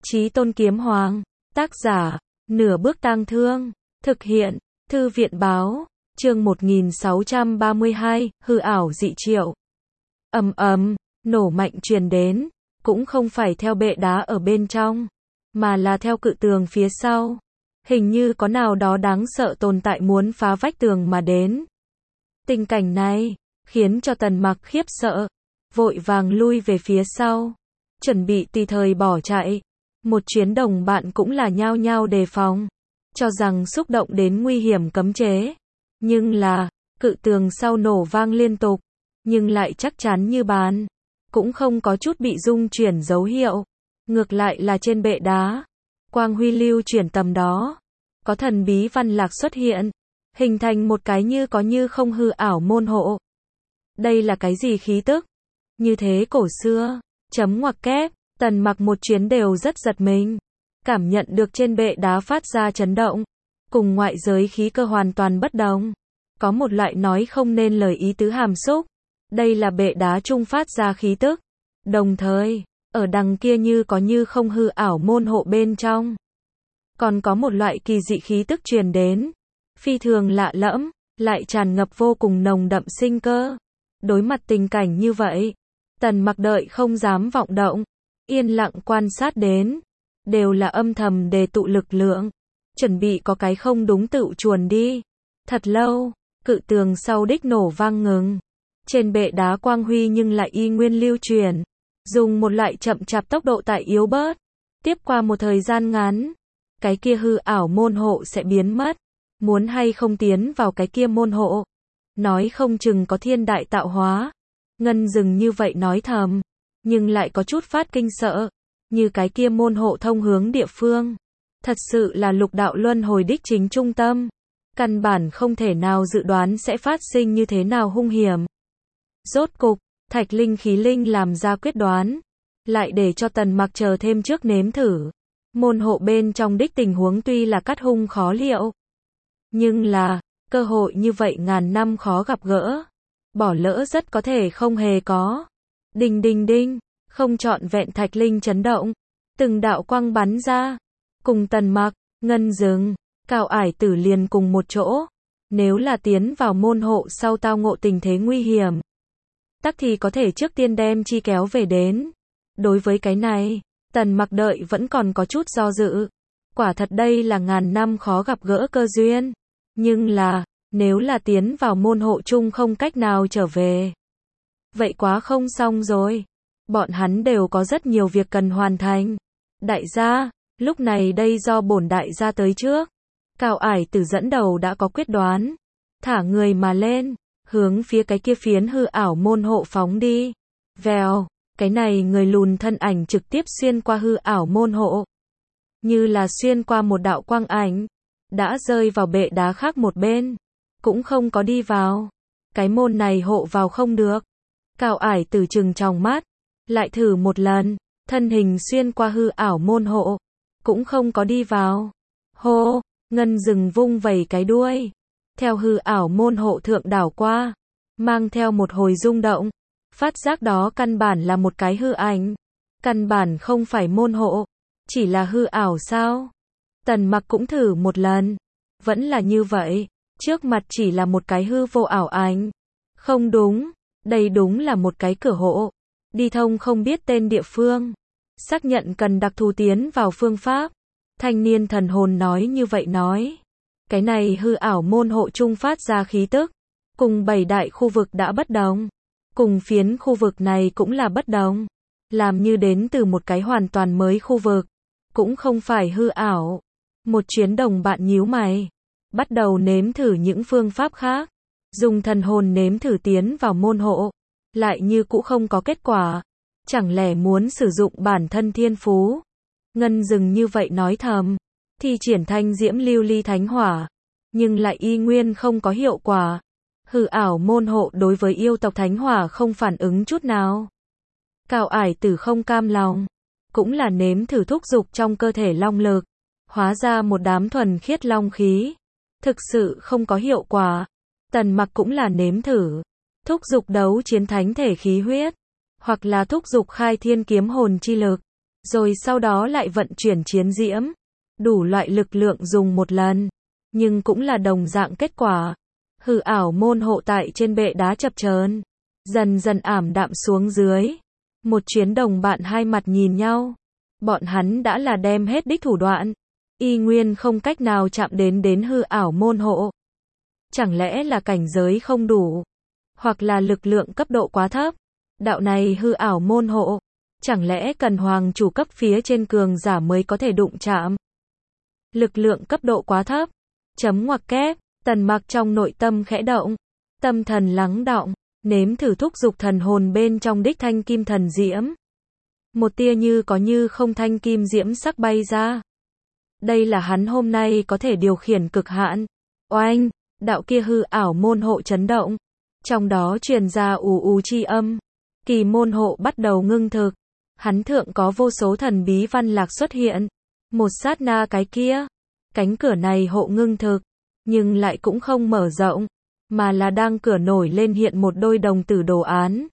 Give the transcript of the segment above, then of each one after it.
Chí Tôn Kiếm Hoàng, tác giả, Nửa Bước Tang Thương, thực hiện, Thư viện báo, chương 1632, hư ảo dị triệu. Ầm ầm, nổ mạnh truyền đến, cũng không phải theo bệ đá ở bên trong, mà là theo cự tường phía sau. Hình như có nào đó đáng sợ tồn tại muốn phá vách tường mà đến. Tình cảnh này khiến cho Tần Mặc khiếp sợ, vội vàng lui về phía sau, chuẩn bị tùy thời bỏ chạy. Một chuyến đồng bạn cũng là nhao nhao đề phòng, cho rằng xúc động đến nguy hiểm cấm chế. Nhưng là, cự tường sau nổ vang liên tục, nhưng lại chắc chắn như bàn, cũng không có chút bị rung chuyển dấu hiệu. Ngược lại là trên bệ đá, quang huy lưu chuyển tầm đó, có thần bí văn lạc xuất hiện, hình thành một cái như có như không hư ảo môn hộ. Đây là cái gì khí tức? Như thế cổ xưa, chấm ngoặc kép, Tần Mặc một chuyến đều rất giật mình, cảm nhận được trên bệ đá phát ra chấn động, cùng ngoại giới khí cơ hoàn toàn bất đồng. Có một loại nói không nên lời ý tứ hàm xúc. Đây là bệ đá trung phát ra khí tức. Đồng thời, ở đằng kia như có như không hư ảo môn hộ bên trong, còn có một loại kỳ dị khí tức truyền đến, phi thường lạ lẫm, lại tràn ngập vô cùng nồng đậm sinh cơ. Đối mặt tình cảnh như vậy, Tần Mặc đợi không dám vọng động, yên lặng quan sát đến, đều là âm thầm đề tụ lực lượng, chuẩn bị có cái không đúng tự chuồn đi. Thật lâu, cự tường sau đích nổ vang ngừng, trên bệ đá quang huy nhưng lại y nguyên lưu truyền, dùng một loại chậm chạp tốc độ tại yếu bớt. Tiếp qua một thời gian ngắn, cái kia hư ảo môn hộ sẽ biến mất. Muốn hay không tiến vào cái kia môn hộ, nói không chừng có thiên đại tạo hóa. Ngân Dừng như vậy nói thầm, nhưng lại có chút phát kinh sợ, như cái kia môn hộ thông hướng địa phương, thật sự là lục đạo luân hồi đích chính trung tâm, căn bản không thể nào dự đoán sẽ phát sinh như thế nào hung hiểm. Rốt cục, Thạch Linh Khí Linh làm ra quyết đoán, lại để cho Tần Mặc chờ thêm trước nếm thử. Môn hộ bên trong đích tình huống tuy là cắt hung khó liệu, nhưng là, cơ hội như vậy ngàn năm khó gặp gỡ, bỏ lỡ rất có thể không hề có. Đinh đinh đinh, không trọn vẹn thạch linh chấn động, từng đạo quang bắn ra, cùng Tần Mặc, Ngân Dừng, Cao Ải Tử liền cùng một chỗ. Nếu là tiến vào môn hộ sau tao ngộ tình thế nguy hiểm, tắc thì có thể trước tiên đem chi kéo về đến. Đối với cái này, Tần Mặc đợi vẫn còn có chút do dự. Quả thật đây là ngàn năm khó gặp gỡ cơ duyên. Nhưng là, nếu là tiến vào môn hộ chung không cách nào trở về, vậy quá không xong rồi. Bọn hắn đều có rất nhiều việc cần hoàn thành. Đại gia, lúc này đây do bổn đại gia tới trước. Cao Ải Tử dẫn đầu đã có quyết đoán, thả người mà lên, hướng phía cái kia phiến hư ảo môn hộ phóng đi. Vèo, cái này người lùn thân ảnh trực tiếp xuyên qua hư ảo môn hộ, như là xuyên qua một đạo quang ảnh, đã rơi vào bệ đá khác một bên, cũng không có đi vào. Cái môn này hộ vào không được. Cao Ải Tử trừng tròng mắt, lại thử một lần, thân hình xuyên qua hư ảo môn hộ, cũng không có đi vào. Hô, Ngân Dừng vung vẩy cái đuôi, theo hư ảo môn hộ thượng đảo qua, mang theo một hồi rung động, phát giác đó căn bản là một cái hư ảnh, căn bản không phải môn hộ, chỉ là hư ảo sao? Tần Mặc cũng thử một lần, vẫn là như vậy, trước mặt chỉ là một cái hư vô ảo ảnh. Không đúng, đây đúng là một cái cửa hộ, đi thông không biết tên địa phương, xác nhận cần đặc thù tiến vào phương pháp. Thanh niên thần hồn nói như vậy nói, cái này hư ảo môn hộ chung phát ra khí tức, cùng 7 đại khu vực đã bất đồng, cùng phiến khu vực này cũng là bất đồng, làm như đến từ một cái hoàn toàn mới khu vực, cũng không phải hư ảo. Một chuyến đồng bạn nhíu mày, bắt đầu nếm thử những phương pháp khác, dùng thần hồn nếm thử tiến vào môn hộ, lại như cũ không có kết quả. Chẳng lẽ muốn sử dụng bản thân thiên phú? Ngân Dừng như vậy nói thầm, thi triển thanh diễm lưu ly thánh hỏa, nhưng lại y nguyên không có hiệu quả. Hư ảo môn hộ đối với yêu tộc thánh hỏa không phản ứng chút nào. Cao Ải Tử không cam lòng, cũng là nếm thử thúc dục trong cơ thể long lực, hóa ra một đám thuần khiết long khí, thực sự không có hiệu quả. Tần Mặc cũng là nếm thử, thúc dục đấu chiến thánh thể khí huyết, hoặc là thúc dục khai thiên kiếm hồn chi lực, rồi sau đó lại vận chuyển chiến diễm, đủ loại lực lượng dùng một lần, nhưng cũng là đồng dạng kết quả. Hư ảo môn hộ tại trên bệ đá chập chờn, dần dần ảm đạm xuống dưới. Một chuyến đồng bạn hai mặt nhìn nhau. Bọn hắn đã là đem hết đích thủ đoạn, y nguyên không cách nào chạm đến hư ảo môn hộ. Chẳng lẽ là cảnh giới không đủ, hoặc là lực lượng cấp độ quá thấp? Đạo này hư ảo môn hộ, chẳng lẽ cần hoàng chủ cấp phía trên cường giả mới có thể đụng chạm? Lực lượng cấp độ quá thấp. Chấm ngoặc kép, Tần Mặc trong nội tâm khẽ động, tâm thần lắng đọng, nếm thử thúc dục thần hồn bên trong đích thanh kim thần diễm. Một tia như có như không thanh kim diễm sắc bay ra. Đây là hắn hôm nay có thể điều khiển cực hạn. Oanh, đạo kia hư ảo môn hộ chấn động, trong đó truyền ra ù ù chi âm. Kỳ môn hộ bắt đầu ngưng thực. Hắn thượng có vô số thần bí văn lạc xuất hiện. Một sát na cái kia, cánh cửa này hộ ngưng thực, nhưng lại cũng không mở rộng, mà là đang cửa nổi lên hiện một đôi đồng tử đồ án.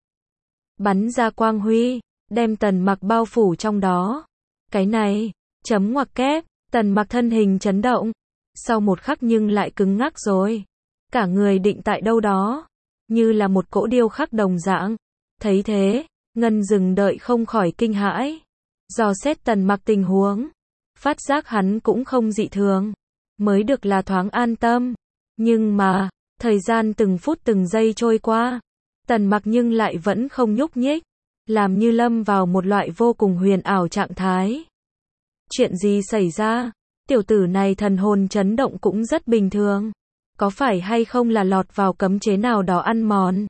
Bắn ra quang huy, đem Tần Mặc bao phủ trong đó. Cái này, chấm ngoặc kép, Tần Mặc thân hình chấn động. Sau một khắc nhưng lại cứng ngắc rồi. Cả người định tại đâu đó, như là một cỗ điêu khắc đồng dạng. Thấy thế, Ngân dừng đợi không khỏi kinh hãi. Dò xét Tần Mặc tình huống, phát giác hắn cũng không dị thường, mới được là thoáng an tâm. Nhưng mà, thời gian từng phút từng giây trôi qua, Tần Mặc nhưng lại vẫn không nhúc nhích, làm như lâm vào một loại vô cùng huyền ảo trạng thái. Chuyện gì xảy ra? Tiểu tử này thần hồn chấn động cũng rất bình thường. Có phải hay không là lọt vào cấm chế nào đó ăn mòn?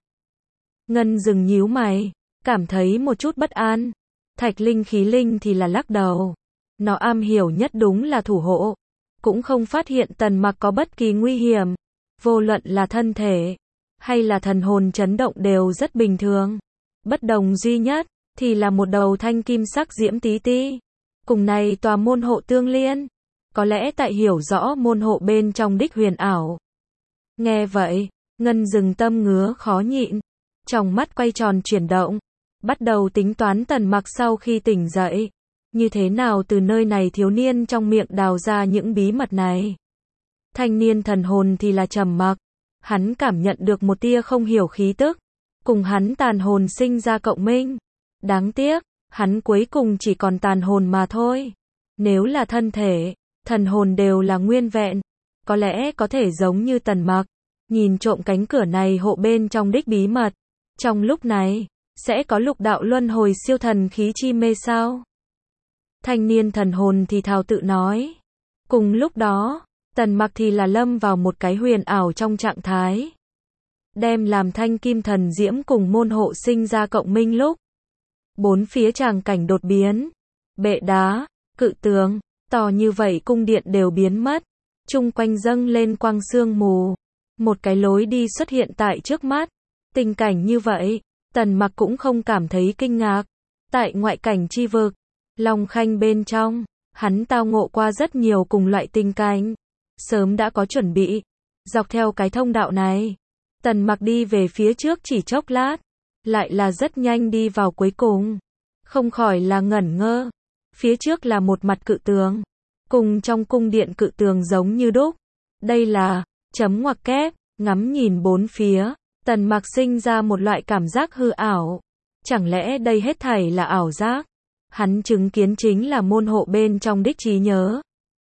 Ngân dừng nhíu mày, cảm thấy một chút bất an. Thạch Linh Khí Linh thì là lắc đầu. Nó am hiểu nhất đúng là thủ hộ. Cũng không phát hiện Tần Mặc có bất kỳ nguy hiểm. Vô luận là thân thể, hay là thần hồn chấn động đều rất bình thường. Bất đồng duy nhất, thì là một đầu thanh kim sắc diễm tí ti. Cùng này tòa môn hộ tương liên. Có lẽ tại hiểu rõ môn hộ bên trong đích huyền ảo. Nghe vậy, Ngân dừng tâm ngứa khó nhịn. Trong mắt quay tròn chuyển động. Bắt đầu tính toán Tần Mặc sau khi tỉnh dậy. Như thế nào từ nơi này thiếu niên trong miệng đào ra những bí mật này. Thanh niên thần hồn thì là trầm mặc. Hắn cảm nhận được một tia không hiểu khí tức. Cùng hắn tàn hồn sinh ra cộng minh. Đáng tiếc, hắn cuối cùng chỉ còn tàn hồn mà thôi. Nếu là thân thể, thần hồn đều là nguyên vẹn. Có lẽ có thể giống như Tần Mặc, nhìn trộm cánh cửa này hộ bên trong đích bí mật. Trong lúc này, sẽ có lục đạo luân hồi siêu thần khí chi mê sao? Thanh niên thần hồn thì thào tự nói. Cùng lúc đó, Tần Mặc thì là lâm vào một cái huyền ảo trong trạng thái. Đem làm thanh kim thần diễm cùng môn hộ sinh ra cộng minh lúc. Bốn phía tràng cảnh đột biến. Bệ đá, cự tường, to như vậy cung điện đều biến mất. Chung quanh dâng lên quang sương mù. Một cái lối đi xuất hiện tại trước mắt. Tình cảnh như vậy, Tần Mặc cũng không cảm thấy kinh ngạc. Tại ngoại cảnh chi vực, Long Khanh bên trong, hắn tao ngộ qua rất nhiều cùng loại tình cảnh. Sớm đã có chuẩn bị. Dọc theo cái thông đạo này, Tần Mặc đi về phía trước chỉ chốc lát, lại là rất nhanh đi vào cuối cùng. Không khỏi là ngẩn ngơ. Phía trước là một mặt cự tường. Cùng trong cung điện cự tường giống như đúc. Đây là, chấm ngoặc kép, ngắm nhìn bốn phía. Tần Mặc sinh ra một loại cảm giác hư ảo. Chẳng lẽ đây hết thảy là ảo giác? Hắn chứng kiến chính là môn hộ bên trong đích trí nhớ.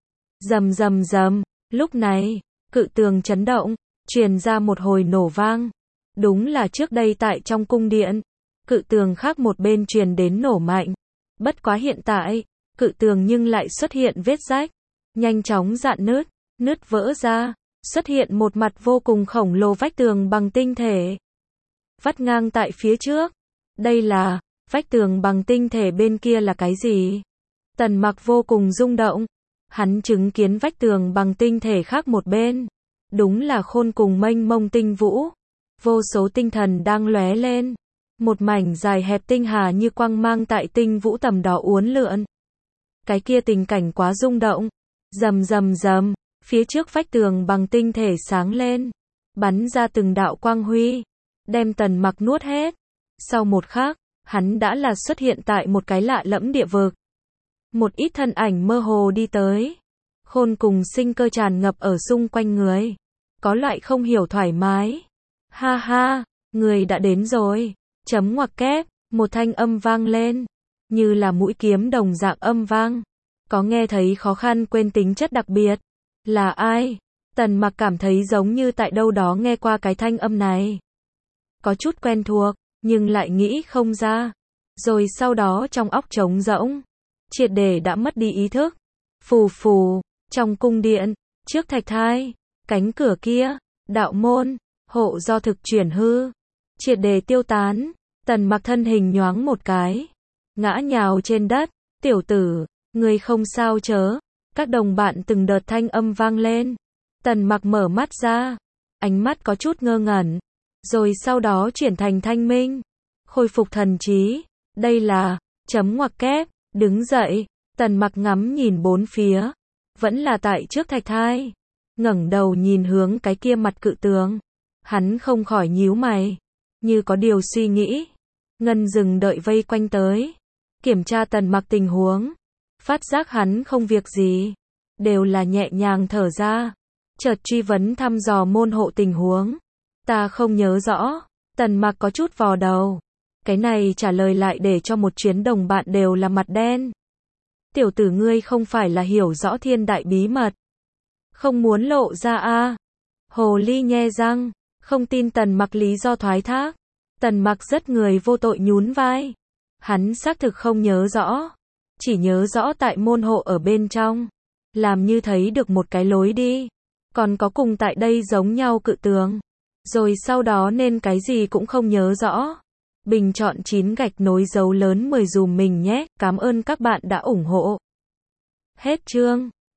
Rầm rầm rầm, lúc này, cự tường chấn động, truyền ra một hồi nổ vang. Đúng là trước đây tại trong cung điện, cự tường khác một bên truyền đến nổ mạnh. Bất quá hiện tại, cự tường nhưng lại xuất hiện vết rách, nhanh chóng rạn nứt, nứt vỡ ra, xuất hiện một mặt vô cùng khổng lồ vách tường bằng tinh thể. Vắt ngang tại phía trước. Đây là, vách tường bằng tinh thể bên kia là cái gì? Tần Mặc vô cùng rung động. Hắn chứng kiến vách tường bằng tinh thể khác một bên. Đúng là khôn cùng mênh mông tinh vũ. Vô số tinh thần đang lóe lên. Một mảnh dài hẹp tinh hà như quang mang tại tinh vũ tầm đó uốn lượn. Cái kia tình cảnh quá rung động. Rầm rầm rầm, phía trước vách tường bằng tinh thể sáng lên, bắn ra từng đạo quang huy, đem Tần Mặc nuốt hết. Sau một khắc, hắn đã là xuất hiện tại một cái lạ lẫm địa vực. một ít thân ảnh mơ hồ đi tới. Khôn cùng sinh cơ tràn ngập ở xung quanh người. Có loại không hiểu thoải mái. Ha ha, người đã đến rồi. Chấm ngoặc kép, một thanh âm vang lên. Như là mũi kiếm đồng dạng âm vang. Có nghe thấy khó khăn quên tính chất đặc biệt. Là ai? Tần Mặc cảm thấy giống như tại đâu đó nghe qua cái thanh âm này. Có chút quen thuộc, nhưng lại nghĩ không ra. Rồi sau đó trong óc trống rỗng, triệt để đã mất đi ý thức. Phù phù, trong cung điện, trước thạch thai, cánh cửa kia, đạo môn, hộ do thực chuyển hư, triệt để tiêu tán. Tần Mặc thân hình nhoáng một cái, ngã nhào trên đất. Tiểu tử, ngươi không sao chớ? Các đồng bạn từng đợt thanh âm vang lên. Tần Mặc mở mắt ra, ánh mắt có chút ngơ ngẩn, rồi sau đó chuyển thành thanh minh, khôi phục thần trí. Đây là, chấm ngoặc kép, đứng dậy. Tần Mặc ngắm nhìn bốn phía, vẫn là tại trước thạch thai, ngẩng đầu nhìn hướng cái kia mặt cự tường. Hắn không khỏi nhíu mày, như có điều suy nghĩ. Ngân dừng đợi vây quanh tới, kiểm tra Tần Mặc tình huống, phát giác hắn không việc gì, đều là nhẹ nhàng thở ra, chợt truy vấn thăm dò môn hộ tình huống. Ta không nhớ rõ. Tần Mặc có chút vò đầu. Cái này trả lời lại để cho một chuyến đồng bạn đều là mặt đen. Tiểu tử ngươi không phải là hiểu rõ thiên đại bí mật, không muốn lộ ra a? Hồ ly nhe răng, không tin Tần Mặc lý do thoái thác. Tần Mặc rất người vô tội nhún vai. Hắn xác thực không nhớ rõ, chỉ nhớ rõ tại môn hộ ở bên trong, làm như thấy được một cái lối đi, còn có cùng tại đây giống nhau cự tường. Rồi sau đó nên cái gì cũng không nhớ rõ. Bình chọn 9 gạch nối dấu lớn 10 dùm mình nhé. Cảm ơn các bạn đã ủng hộ. Hết chương.